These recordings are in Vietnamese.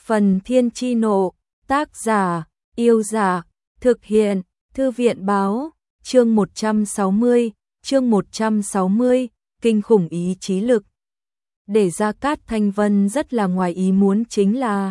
Phần Thiên Chi Nộ, tác giả, Yêu Giả, thực hiện, Thư viện Báo, chương 160, kinh khủng ý chí lực. Để Gia Cát Thanh Vân rất là ngoài ý muốn chính là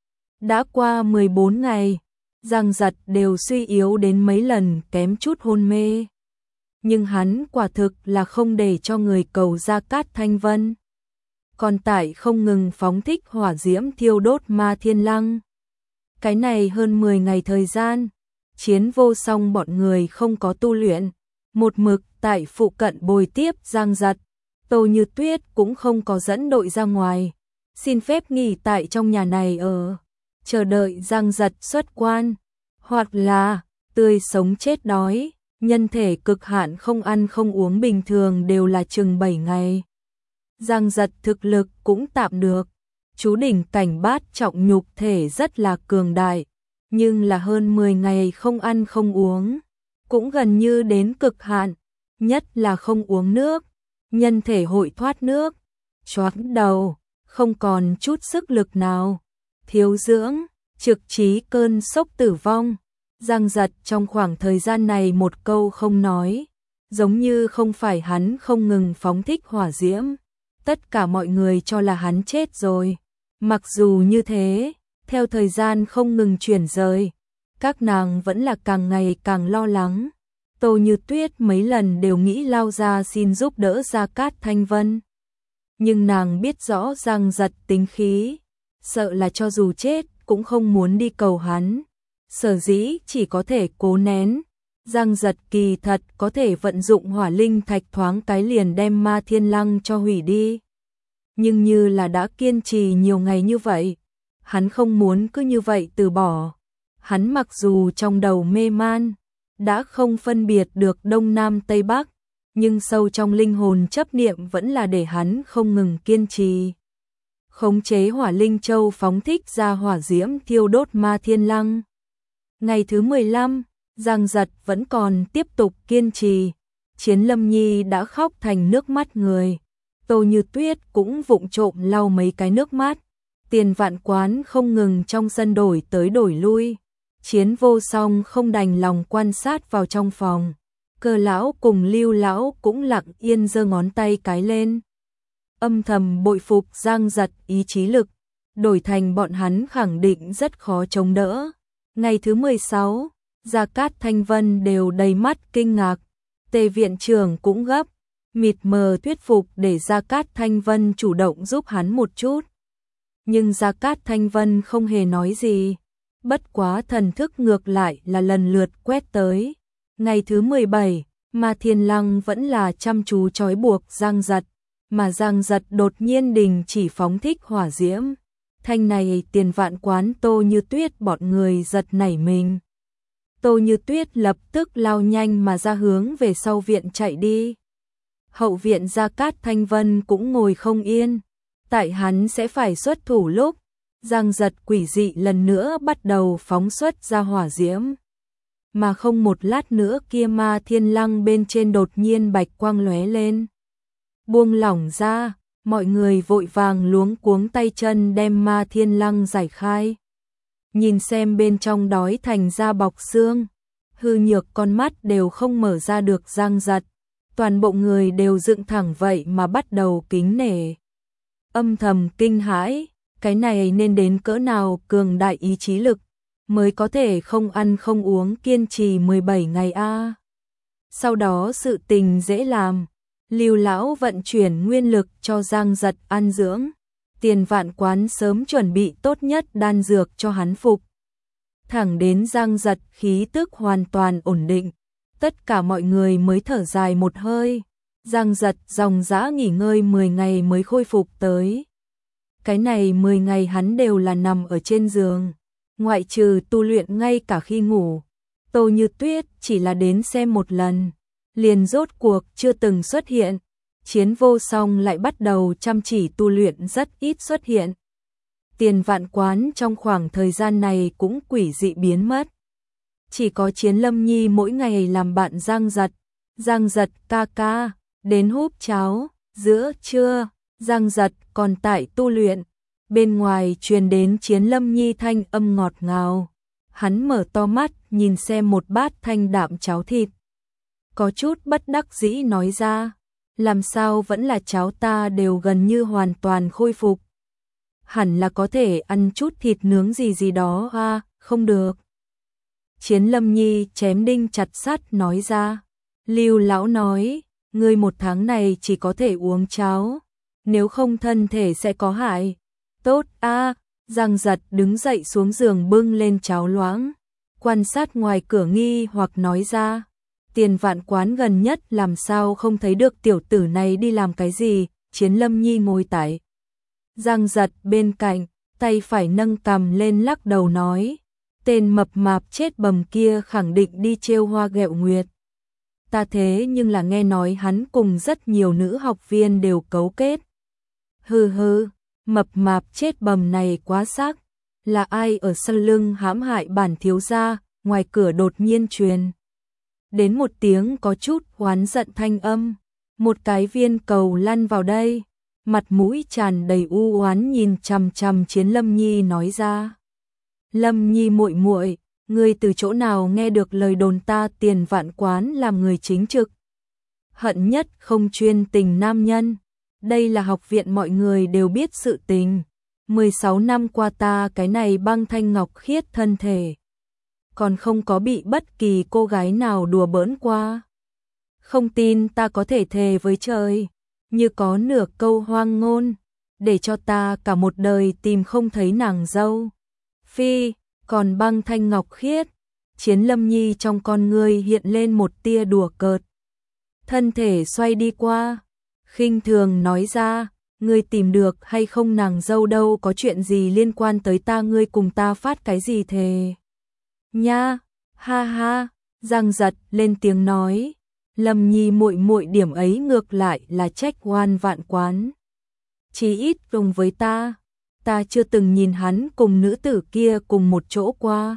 đã qua 14 ngày, Giang Giật đều suy yếu đến mấy lần kém chút hôn mê. Nhưng hắn quả thực là không để cho người cầu Gia Cát Thanh Vân. Còn tại không ngừng phóng thích hỏa diễm thiêu đốt Ma Thiên Lăng. Cái này hơn 10 ngày thời gian, Chiến Vô Song bọn người không có tu luyện, một mực tại phụ cận bồi tiếp Giang Giật. Tô Như Tuyết cũng không có dẫn đội ra ngoài, xin phép nghỉ tại trong nhà này ở, chờ đợi Giang Giật xuất quan, hoặc là tươi sống chết đói, nhân thể cực hạn không ăn không uống bình thường đều là chừng 7 ngày. Giang Giật thực lực cũng tạm được, chú đỉnh cảnh bát trọng nhục thể rất là cường đại, nhưng là hơn 10 ngày không ăn không uống, cũng gần như đến cực hạn, nhất là không uống nước, nhân thể hội thoát nước, choáng đầu, không còn chút sức lực nào, thiếu dưỡng, trực chí cơn sốc tử vong. Giang Giật trong khoảng thời gian này một câu không nói, giống như không phải hắn không ngừng phóng thích hỏa diễm, tất cả mọi người cho là hắn chết rồi. Mặc dù như thế, theo thời gian không ngừng chuyển rời, các nàng vẫn là càng ngày càng lo lắng. Tô Như Tuyết mấy lần đều nghĩ lao ra xin giúp đỡ Gia Cát Thanh Vân. Nhưng nàng biết rõ Giang Giật tính khí, sợ là cho dù chết cũng không muốn đi cầu hắn. Sở dĩ chỉ có thể cố nén. Giang Giật kỳ thật có thể vận dụng hỏa linh thạch thoáng cái liền đem Ma Thiên Lăng cho hủy đi. Nhưng như là đã kiên trì nhiều ngày như vậy, hắn không muốn cứ như vậy từ bỏ. Hắn mặc dù trong đầu mê man, đã không phân biệt được Đông Nam Tây Bắc, nhưng sâu trong linh hồn chấp niệm vẫn là để hắn không ngừng kiên trì. Khống chế hỏa linh châu phóng thích ra hỏa diễm thiêu đốt Ma Thiên Lăng. Ngày thứ 15, Giang Giật vẫn còn tiếp tục kiên trì. Chiến Lâm Nhi đã khóc thành nước mắt người. Tô Như Tuyết cũng vụng trộm lau mấy cái nước mắt. Tiền Vạn Quán không ngừng trong sân đổi tới đổi lui. Chiến Vô Song không đành lòng quan sát vào trong phòng. Cơ lão cùng Lưu lão cũng lặng yên giơ ngón tay cái lên. Âm thầm bội phục Giang Giật ý chí lực, đổi thành bọn hắn khẳng định rất khó chống đỡ. Ngày thứ 16, Gia Cát Thanh Vân đều đầy mắt kinh ngạc, Tề viện trưởng cũng gấp, mịt mờ thuyết phục để Gia Cát Thanh Vân chủ động giúp hắn một chút. Nhưng Gia Cát Thanh Vân không hề nói gì, bất quá thần thức ngược lại là lần lượt quét tới. Ngày thứ 17, Ma Thiên Lăng vẫn là chăm chú trói buộc Giang Giật, mà Giang Giật đột nhiên đình chỉ phóng thích hỏa diễm. Thanh này Tiền Vạn Quán Tô Như Tuyết bọn người giật nảy mình. Tô Như Tuyết lập tức lao nhanh mà ra hướng về sau viện chạy đi. Hậu viện Gia Cát Thanh Vân cũng ngồi không yên, tại hắn sẽ phải xuất thủ lúc, Giang Giật quỷ dị lần nữa bắt đầu phóng xuất ra hỏa diễm. Mà không một lát nữa kia Ma Thiên Lăng bên trên đột nhiên bạch quang lóe lên. Buông lỏng ra, mọi người vội vàng luống cuống tay chân đem Ma Thiên Lăng giải khai. Nhìn xem bên trong đói thành da bọc xương, hư nhược con mắt đều không mở ra được Giang Giật. Toàn bộ người đều dựng thẳng vậy mà bắt đầu kính nể. Âm thầm kinh hãi, cái này nên đến cỡ nào cường đại ý chí lực, mới có thể không ăn không uống kiên trì 17 ngày a. Sau đó sự tình dễ làm. Lưu lão vận chuyển nguyên lực cho Giang Giật ăn dưỡng, Tiền Vạn Quán sớm chuẩn bị tốt nhất đan dược cho hắn phục. Thẳng đến Giang Giật khí tức hoàn toàn ổn định, tất cả mọi người mới thở dài một hơi. Giang Giật dòng dã nghỉ ngơi 10 ngày mới khôi phục tới. Cái này 10 ngày hắn đều là nằm ở trên giường, ngoại trừ tu luyện ngay cả khi ngủ. Tô Như Tuyết chỉ là đến xem một lần, liền rốt cuộc chưa từng xuất hiện. Chiến Vô Song lại bắt đầu chăm chỉ tu luyện rất ít xuất hiện. Tiền Vạn Quán trong khoảng thời gian này cũng quỷ dị biến mất. Chỉ có Chiến Lâm Nhi mỗi ngày làm bạn Giang Giật. Giang Giật ca ca, đến húp cháo, giữa trưa, Giang Giật còn tại tu luyện. bên ngoài truyền đến Chiến Lâm Nhi thanh âm ngọt ngào. Hắn mở to mắt, nhìn xem một bát thanh đạm cháo thịt. Có chút bất đắc dĩ nói ra, làm sao vẫn là cháu ta đều gần như hoàn toàn khôi phục. Hẳn là có thể ăn chút thịt nướng gì gì đó à, không được. Chiến Lâm Nhi chém đinh chặt sắt nói ra. Lưu lão nói, ngươi 1 tháng này chỉ có thể uống cháo, nếu không thân thể sẽ có hại. Tốt a, Giang Giật đứng dậy xuống giường bưng lên cháo loãng, quan sát ngoài cửa nghi hoặc nói ra. Tiền Vạn quán gần nhất làm sao không thấy được tiểu tử này đi làm cái gì. Chiến Lâm Nhi ngồi tại Giang Giật bên cạnh, tay phải nâng cằm lên lắc đầu nói, tên mập mạp chết bầm kia khẳng định đi trêu Hoa ghẹo nguyệt. Ta thế nhưng là nghe nói hắn cùng rất nhiều nữ học viên đều cấu kết. Hừ hừ, mập mạp chết bầm này quá xác. Là ai ở sau lưng hãm hại bản thiếu gia? Ngoài cửa đột nhiên truyền đến một tiếng có chút oán giận thanh âm. Một cái viên cầu lăn vào đây, mặt mũi tràn đầy u oán nhìn chằm chằm Chiến Lâm Nhi nói ra. Lâm Nhi muội muội, ngươi từ chỗ nào nghe được lời đồn ta Tiền Vạn quán làm người chính trực, hận nhất không chuyên tình nam nhân. Đây là học viện mọi người đều biết sự tình. 16 năm qua ta cái này băng thanh ngọc khiết thân thể, còn không có bị bất kỳ cô gái nào đùa bỡn qua. Không tin ta có thể thề với trời, như có nửa câu hoang ngôn, để cho ta cả một đời tìm không thấy nàng dâu. Phi, còn băng thanh ngọc khiết. Chiến Lâm Nhi trong con ngươi hiện lên một tia đùa cợt. Thân thể xoay đi qua, khinh thường nói ra, ngươi tìm được hay không nàng dâu đâu có chuyện gì liên quan tới ta, ngươi cùng ta phát cái gì thề. Nha, ha ha, Giang Giật lên tiếng nói, Lâm Nhi muội muội điểm ấy ngược lại là trách oan Vạn quán. Chí ít cùng với ta chưa từng nhìn hắn cùng nữ tử kia cùng một chỗ qua.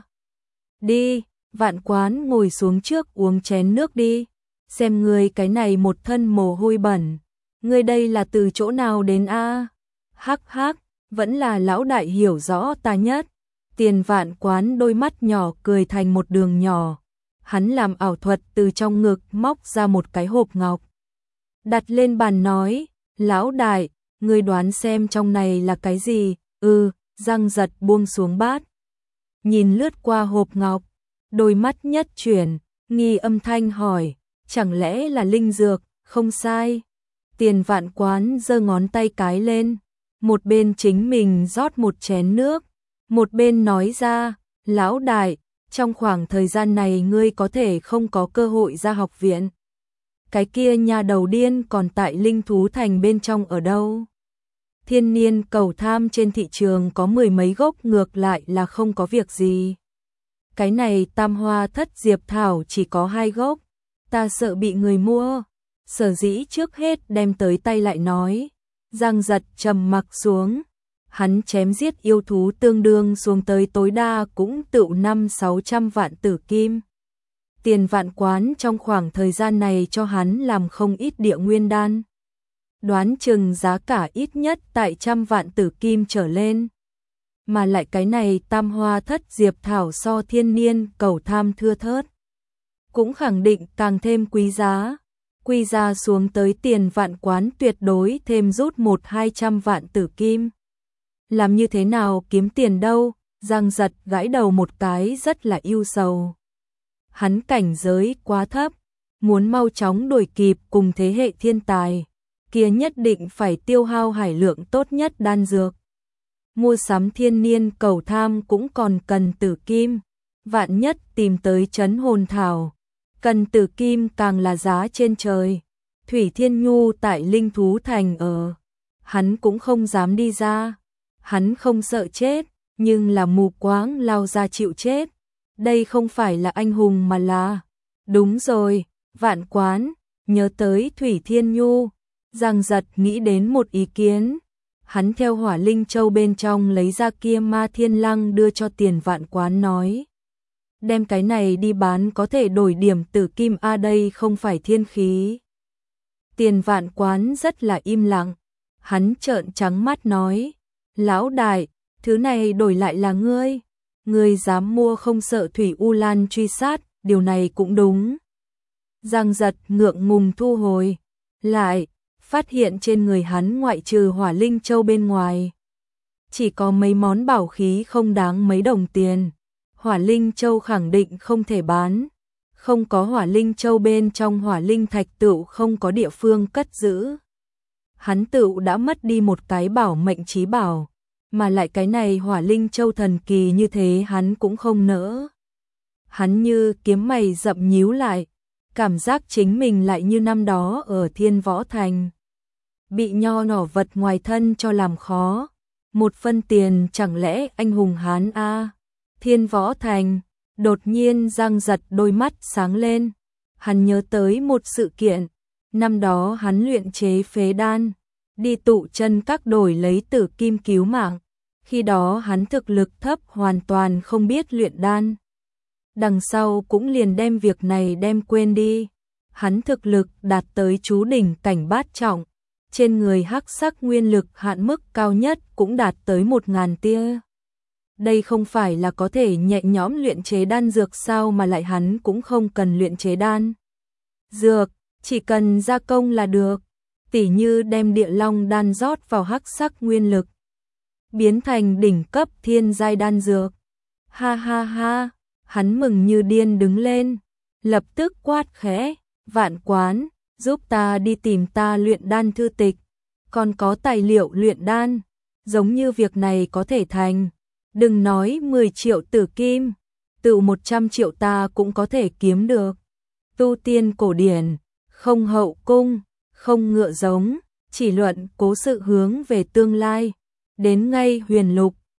Đi, Vạn quán ngồi xuống trước uống chén nước đi, xem ngươi cái này một thân mồ hôi bẩn, ngươi đây là từ chỗ nào đến a? Hắc hắc, vẫn là lão đại hiểu rõ ta nhất. Tiền Vạn quán đôi mắt nhỏ cười thành một đường nhỏ. Hắn làm ảo thuật từ trong ngực móc ra một cái hộp ngọc, đặt lên bàn nói, lão đại, ngươi đoán xem trong này là cái gì? Giang Giật buông xuống bát, nhìn lướt qua hộp ngọc, đôi mắt nhất chuyển, nghi âm thanh hỏi, chẳng lẽ là linh dược? Không sai. Tiền Vạn quán giơ ngón tay cái lên, một bên chính mình rót một chén nước, một bên nói ra, lão đại, trong khoảng thời gian này ngươi có thể không có cơ hội ra học viện. Cái kia nhà đầu điên còn tại Linh Thú Thành bên trong ở đâu? Thiên niên cầu tham trên thị trường có 10 mấy gốc ngược lại là không có việc gì. Cái này Tam Hoa Thất Diệp Thảo chỉ có 2 gốc, ta sợ bị người mua. Sở dĩ trước hết đem tới tay lại nói. Giang Giật trầm mặc xuống, hắn chém giết yêu thú tương đương xuống tới tối đa cũng tựu 500-600 vạn tử kim. Tiền Vạn quán trong khoảng thời gian này cho hắn làm không ít địa nguyên đan, đoán chừng giá cả ít nhất tại 100 vạn tử kim trở lên. Mà lại cái này Tam Hoa Thất Diệp Thảo so thiên niên cầu tham thưa thớt, cũng khẳng định càng thêm quý giá. Quy ra xuống tới Tiền Vạn quán tuyệt đối thêm rút 100-200 vạn tử kim. Làm như thế nào kiếm tiền đâu? Giang Giật gãi đầu một cái rất là ưu sầu. Hắn cảnh giới quá thấp, muốn mau chóng đuổi kịp cùng thế hệ thiên tài, kia nhất định phải tiêu hao hải lượng tốt nhất đan dược. Mua sắm thiên niên cầu tham cũng còn cần tử kim, vạn nhất tìm tới trấn hồn thảo, cần tử kim càng là giá trên trời. Thủy Thiên Nhu tại Linh Thú Thành ở, hắn cũng không dám đi ra. Hắn không sợ chết, nhưng là mù quáng lao ra chịu chết. Đây không phải là anh hùng mà là... Đúng rồi, Vạn quán, nhớ tới Thủy Thiên Nhu. Giang Giật nghĩ đến một ý kiến. Hắn theo Hỏa Linh Châu bên trong lấy ra kia Ma Thiên Lăng đưa cho Tiền Vạn quán nói, đem cái này đi bán có thể đổi điểm tử kim a, đây không phải thiên khí. Tiền Vạn quán rất là im lặng, hắn trợn trắng mắt nói, Lão đại, thứ này đổi lại là ngươi. Ngươi dám mua không sợ Thủy U Lan truy sát, điều này cũng đúng. Giang Giật ngượng ngùng thu hồi lại, phát hiện trên người hắn ngoại trừ Hỏa Linh Châu bên ngoài, chỉ có mấy món bảo khí không đáng mấy đồng tiền. Hỏa Linh Châu khẳng định không thể bán, không có Hỏa Linh Châu bên trong Hỏa Linh Thạch Tựu không có địa phương cất giữ. Hắn tựu đã mất đi một cái bảo mệnh chí bảo, mà lại cái này Hỏa Linh Châu thần kỳ như thế hắn cũng không nỡ. Hắn như kiếm mày rậm nhíu lại, cảm giác chính mình lại như năm đó ở Thiên Võ Thành, bị nho nhỏ vật ngoài thân cho làm khó. Một phân tiền chẳng lẽ anh hùng hán a? Thiên Võ Thành, đột nhiên Giang Giật đôi mắt sáng lên. Hắn nhớ tới một sự kiện, năm đó hắn luyện chế phế đan, đi tụ chân các đổi lấy tử kim cứu mạng. Khi đó hắn thực lực thấp hoàn toàn không biết luyện đan. Đằng sau cũng liền đem việc này đem quên đi. Hắn thực lực đạt tới chú đỉnh cảnh bát trọng. Trên người hắc sắc nguyên lực hạn mức cao nhất cũng đạt tới 1000 tia. Đây không phải là có thể nhẹ nhõm luyện chế đan dược sao, mà lại hắn cũng không cần luyện chế đan dược, chỉ cần gia công là được. Tỉ như đem địa long đan rót vào hắc sắc nguyên lực, biến thành đỉnh cấp thiên giai đan dược. Ha ha ha, hắn mừng như điên đứng lên, lập tức quát khẽ, Vạn Quán, giúp ta đi tìm ta luyện đan thư tịch, còn có tài liệu luyện đan, giống như việc này có thể thành, đừng nói 10 triệu tử kim, tự 100 triệu ta cũng có thể kiếm được. Tu tiên cổ điển, không hậu cung, không ngựa giống, chỉ luận cố sự hướng về tương lai, đến ngay huyền lục,